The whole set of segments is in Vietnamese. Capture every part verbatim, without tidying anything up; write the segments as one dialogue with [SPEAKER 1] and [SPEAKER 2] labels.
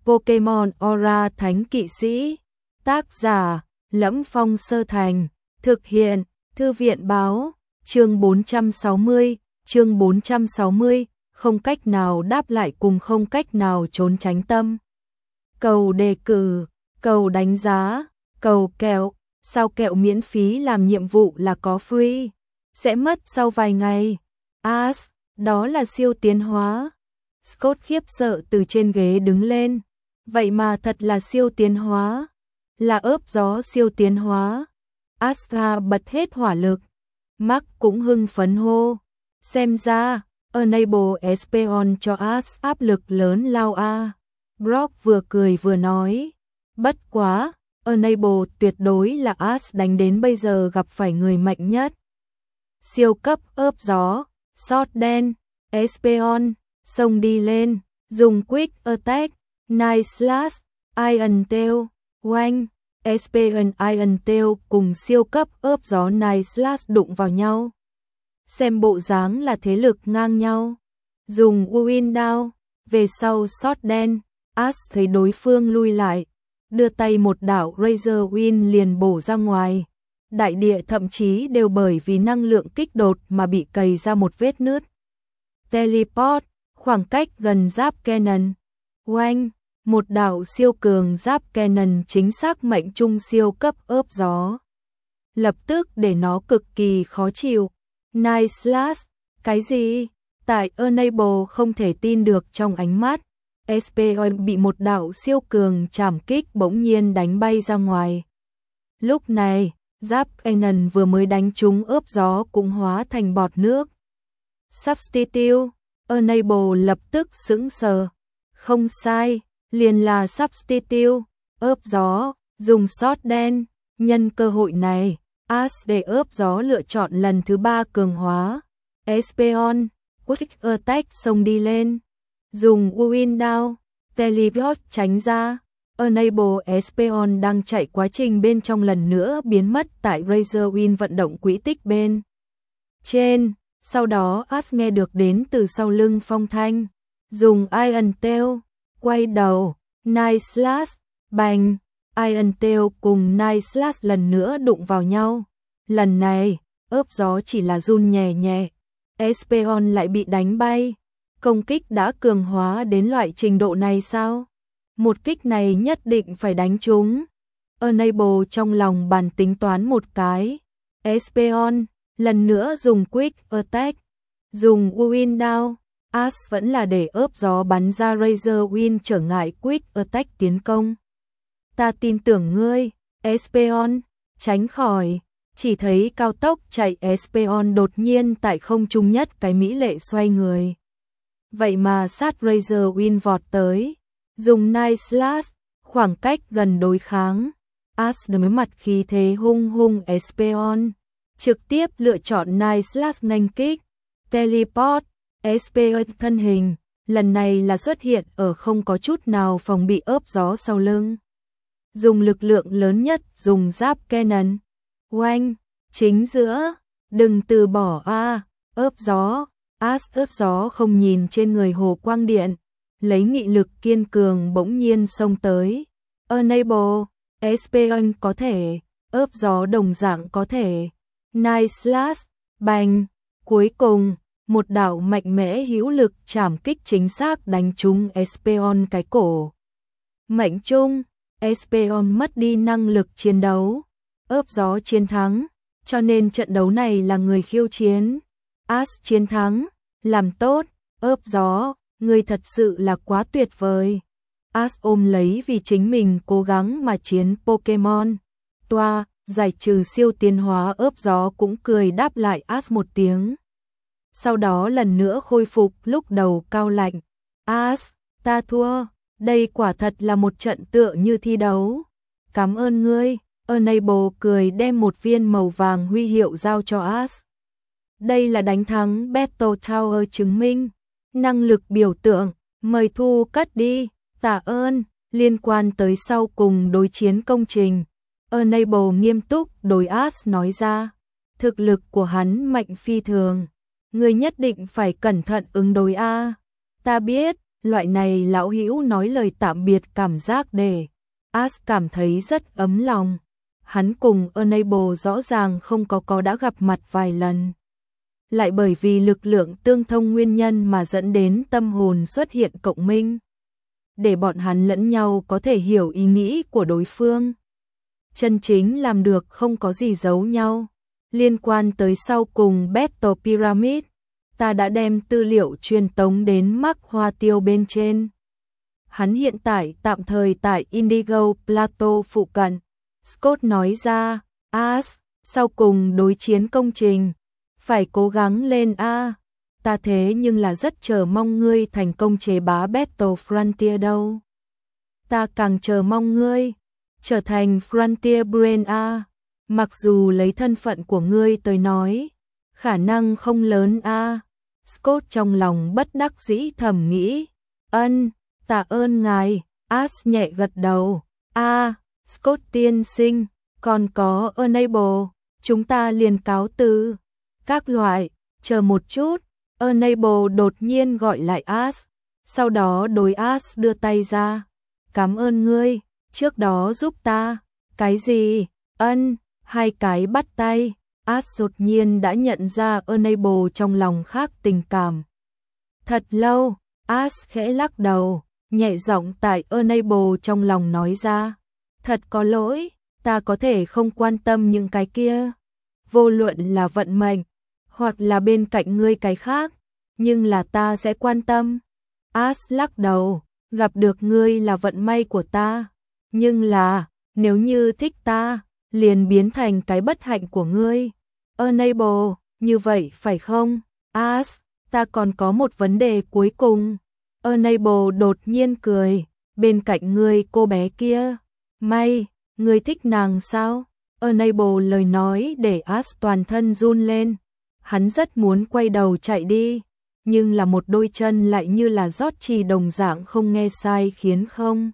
[SPEAKER 1] Pokemon Aura Thánh Kỵ Sĩ. Tác giả: Lẫm Phong Sơ Thành. Thực hiện: Thư viện báo. Chương bốn trăm sáu mươi, chương bốn trăm sáu mươi, không cách nào đáp lại cùng không cách nào trốn tránh tâm. Cầu đề cử, cầu đánh giá, cầu kẹo, sao kẹo miễn phí làm nhiệm vụ là có free, sẽ mất sau vài ngày. As, đó là siêu tiến hóa. Scott khiếp sợ từ trên ghế đứng lên. Vậy mà thật là siêu tiến hóa. Là ớp gió siêu tiến hóa. Astra bật hết hỏa lực. Mark cũng hưng phấn hô. Xem ra, Enable Espeon cho As áp lực lớn lao a. Brock vừa cười vừa nói. Bất quá, Enable tuyệt đối là As đánh đến bây giờ gặp phải người mạnh nhất. Siêu cấp ớp gió, sót đen, Espeon, xông đi lên, dùng Quick Attack, Night Slash, Iron Tail, oanh, Espeon Iron Tail cùng siêu cấp ớp gió Night Slash đụng vào nhau. Xem bộ dáng là thế lực ngang nhau. Dùng Wind Down, về sau sót đen, As thấy đối phương lui lại, đưa tay một đạo Razor Wind liền bổ ra ngoài. Đại địa thậm chí đều bởi vì năng lượng kích đột mà bị cày ra một vết nứt. Teleport, khoảng cách gần giáp Cannon. Oanh, một đạo siêu cường giáp Cannon chính xác mệnh trung siêu cấp ớp gió. Lập tức để nó cực kỳ khó chịu. Night Slash, cái gì? Tại Enable không thể tin được trong ánh mắt. Espeon bị một đạo siêu cường chảm kích bỗng nhiên đánh bay ra ngoài. Lúc này, giáp Cannon vừa mới đánh trúng ớp gió cũng hóa thành bọt nước. Substitute, Enable lập tức sững sờ. Không sai, liền là Substitute, ớp gió, dùng sót đen. Nhân cơ hội này, As để ớp gió lựa chọn lần thứ ba cường hóa. Espeon, Quick Attack xông đi lên. Dùng Wind Down, Teleport tránh ra. Enable Espeon đang chạy quá trình bên trong lần nữa biến mất tại Razor Wind vận động quỹ tích bên trên. Sau đó As nghe được đến từ sau lưng phong thanh. Dùng Iron Tail, quay đầu, Night Slash, bành. Iron Tail cùng Night Slash lần nữa đụng vào nhau. Lần này, ớp gió chỉ là run nhẹ nhẹ. Espeon lại bị đánh bay. Công kích đã cường hóa đến loại trình độ này sao? Một kích này nhất định phải đánh trúng. Enable trong lòng bàn tính toán một cái. Espeon, lần nữa dùng Quick Attack. Dùng Wind Down. As vẫn là để ớp gió bắn ra Razor Wind trở ngại Quick Attack tiến công. Ta tin tưởng ngươi, Espeon, tránh khỏi. Chỉ thấy cao tốc chạy Espeon đột nhiên tại không trung nhất cái mỹ lệ xoay người. Vậy mà sát Razor Wind vọt tới. Dùng Night Slash, khoảng cách gần đối kháng. As đối mặt khí thế hung hung Espeon. Trực tiếp lựa chọn Night Slash nghênh kích. Teleport, Espeon thân hình. Lần này là xuất hiện ở không có chút nào phòng bị ớp gió sau lưng. Dùng lực lượng lớn nhất dùng giáp Cannon. Oanh, chính giữa, đừng từ bỏ a, ớp gió. As ớp gió không nhìn trên người hồ quang điện, lấy nghị lực kiên cường bỗng nhiên xông tới. Enable, Espeon có thể, ớp gió đồng dạng có thể. Night Slash, bành, cuối cùng, một đạo mạnh mẽ hữu lực chảm kích chính xác đánh trúng Espeon cái cổ. Mệnh trung, Espeon mất đi năng lực chiến đấu. Ớp gió chiến thắng, cho nên trận đấu này là người khiêu chiến. As chiến thắng, làm tốt, ớp gió, người thật sự là quá tuyệt vời. As ôm lấy vì chính mình cố gắng mà chiến Pokemon. Toa, giải trừ siêu tiến hóa ớp gió cũng cười đáp lại As một tiếng. Sau đó lần nữa khôi phục lúc đầu cao lạnh. As, ta thua, đây quả thật là một trận tựa như thi đấu. Cảm ơn ngươi. Enable cười đem một viên màu vàng huy hiệu giao cho As. Đây là đánh thắng Battle Tower chứng minh. Năng lực biểu tượng, mời thu cất đi, tạ ơn, liên quan tới sau cùng đối chiến công trình. Enable nghiêm túc đối As nói ra. Thực lực của hắn mạnh phi thường. Người nhất định phải cẩn thận ứng đối a. Ta biết, Loại này lão hữu nói lời tạm biệt cảm giác để Ash cảm thấy rất ấm lòng. Hắn cùng Enable rõ ràng không có có đã gặp mặt vài lần. Lại bởi vì lực lượng tương thông nguyên nhân mà dẫn đến tâm hồn xuất hiện cộng minh. Để bọn hắn lẫn nhau có thể hiểu ý nghĩ của đối phương. Chân chính làm được không có gì giấu nhau. Liên quan tới sau cùng Battle Pyramid, ta đã đem tư liệu truyền tống đến Mắc Hoa Tiêu bên trên. Hắn hiện tại tạm thời tại Indigo Plateau phụ cận. Scott nói ra, Ash, sau cùng đối chiến công trình, phải cố gắng lên a. Ta thế nhưng là rất chờ mong ngươi thành công chế bá Battle Frontier đâu. Ta càng chờ mong ngươi trở thành Frontier Brain a. Mặc dù lấy thân phận của ngươi tới nói, khả năng không lớn a. Scott trong lòng bất đắc dĩ thầm nghĩ, ân, tạ ơn ngài. Ash nhẹ gật đầu, a, Scott tiên sinh, còn có Enable, chúng ta liền cáo từ. Các loại, chờ một chút, Enable đột nhiên gọi lại Ash, sau đó đối Ash đưa tay ra. Cảm ơn ngươi, trước đó giúp ta. Cái gì? Ân, hai cái bắt tay. Ash đột nhiên đã nhận ra Enable trong lòng khác tình cảm. Thật lâu, Ash khẽ lắc đầu, nhẹ giọng tại Enable trong lòng nói ra. Thật có lỗi, ta có thể không quan tâm những cái kia. Vô luận là vận mệnh, hoặc là bên cạnh ngươi cái khác, nhưng là ta sẽ quan tâm. Ash lắc đầu, gặp được ngươi là vận may của ta, nhưng là, nếu như thích ta, liền biến thành cái bất hạnh của ngươi. Enable, như vậy phải không? Ash, ta còn có một vấn đề cuối cùng. Enable đột nhiên cười, bên cạnh ngươi cô bé kia. May, ngươi thích nàng sao? Enable lời nói để Ash toàn thân run lên. Hắn rất muốn quay đầu chạy đi, nhưng là một đôi chân lại như là rót trì đồng dạng không nghe sai khiến không.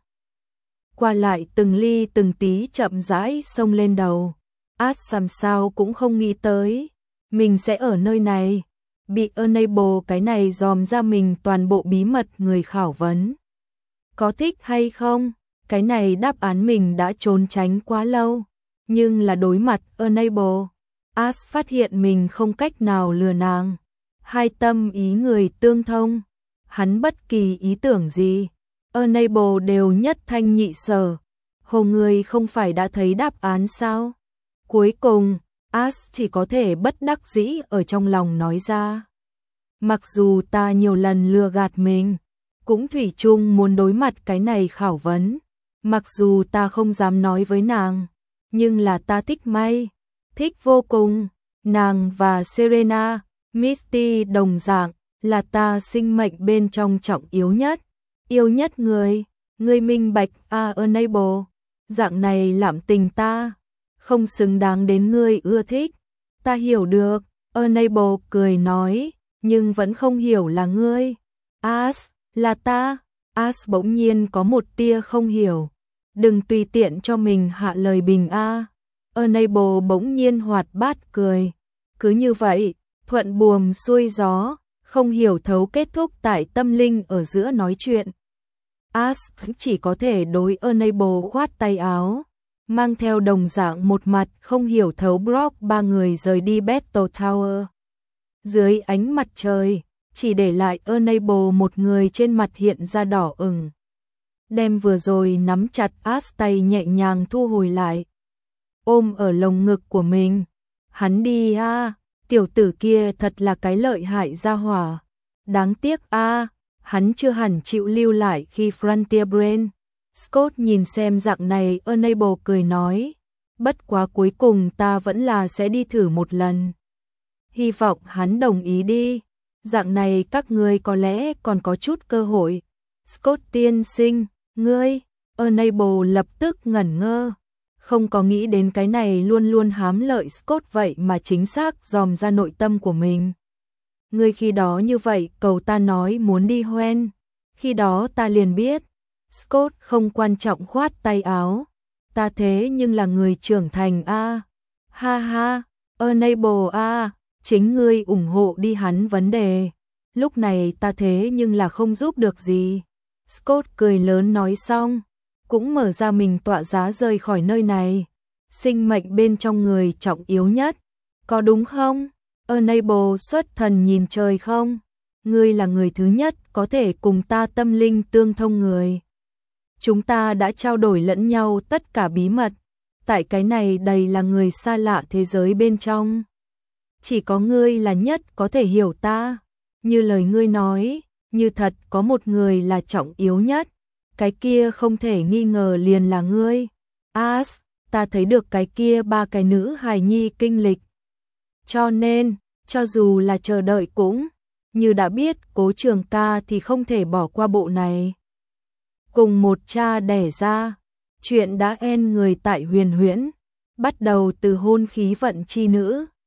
[SPEAKER 1] Qua lại từng ly từng tí chậm rãi xông lên đầu. Ash làm sao cũng không nghĩ tới, mình sẽ ở nơi này, bị Enable cái này dòm ra mình toàn bộ bí mật người khảo vấn. Có thích hay không? Cái này đáp án mình đã trốn tránh quá lâu, nhưng là đối mặt Enable, Ash phát hiện mình không cách nào lừa nàng. Hai tâm ý người tương thông, hắn bất kỳ ý tưởng gì, Enable đều nhất thanh nhị sở. Hồ người không phải đã thấy đáp án sao? Cuối cùng, Ash chỉ có thể bất đắc dĩ ở trong lòng nói ra. Mặc dù ta nhiều lần lừa gạt mình, cũng thủy chung muốn đối mặt cái này khảo vấn. Mặc dù ta không dám nói với nàng, nhưng là ta thích May, thích vô cùng. Nàng và Serena, Misty đồng dạng, là ta sinh mệnh bên trong trọng yếu nhất, yêu nhất người. Người minh bạch a Enable, dạng này lạm tình ta, không xứng đáng đến ngươi ưa thích. Ta hiểu được, Enable cười nói, nhưng vẫn không hiểu là ngươi. Ash, là ta. Ash bỗng nhiên có một tia không hiểu. Đừng tùy tiện cho mình hạ lời bình a. Enable bỗng nhiên hoạt bát cười. Cứ như vậy, thuận buồm xuôi gió, không hiểu thấu kết thúc tại tâm linh ở giữa nói chuyện. Ash chỉ có thể đối Enable khoát tay áo, mang theo đồng dạng một mặt không hiểu thấu Brock ba người rời đi Battle Tower. Dưới ánh mặt trời, chỉ để lại Enable một người trên mặt hiện ra đỏ ửng. Đem vừa rồi nắm chặt Ash tay nhẹ nhàng thu hồi lại, ôm ở lồng ngực của mình. Hắn đi a, tiểu tử kia thật là cái lợi hại gia hỏa. Đáng tiếc a, hắn chưa hẳn chịu lưu lại khi Frontier Brain. Scott nhìn xem dạng này, Enable cười nói, bất quá cuối cùng ta vẫn là sẽ đi thử một lần. Hy vọng hắn đồng ý đi, dạng này các ngươi có lẽ còn có chút cơ hội. Scott tiên sinh, ngươi, Enable lập tức ngẩn ngơ, không có nghĩ đến cái này luôn luôn hám lợi Scott vậy mà chính xác dòm ra nội tâm của mình. Ngươi khi đó như vậy cầu ta nói muốn đi hoen, khi đó ta liền biết. Scott không quan trọng khoát tay áo, ta thế nhưng là người trưởng thành a. Ha ha, Enable a, chính ngươi ủng hộ đi hắn vấn đề. lúc này ta thế nhưng là không giúp được gì. Scott cười lớn nói xong, cũng mở ra mình tọa giá rời khỏi nơi này. Sinh mệnh bên trong người trọng yếu nhất, có đúng không? Enable xuất thần nhìn trời không? Ngươi là người thứ nhất có thể cùng ta tâm linh tương thông người. Chúng ta đã trao đổi lẫn nhau tất cả bí mật. Tại cái này đầy là người xa lạ thế giới bên trong. Chỉ có ngươi là nhất có thể hiểu ta. Như lời ngươi nói, như thật có một người là trọng yếu nhất. Cái kia không thể nghi ngờ liền là ngươi. As, ta thấy được cái kia ba cái nữ hài nhi kinh lịch. Cho nên, cho dù là chờ đợi cũng, như đã biết Cố Trường Ca thì không thể bỏ qua bộ này. Cùng một cha đẻ ra, chuyện đã en người tại Huyền Huyễn, bắt đầu từ hôn khí vận chi nữ.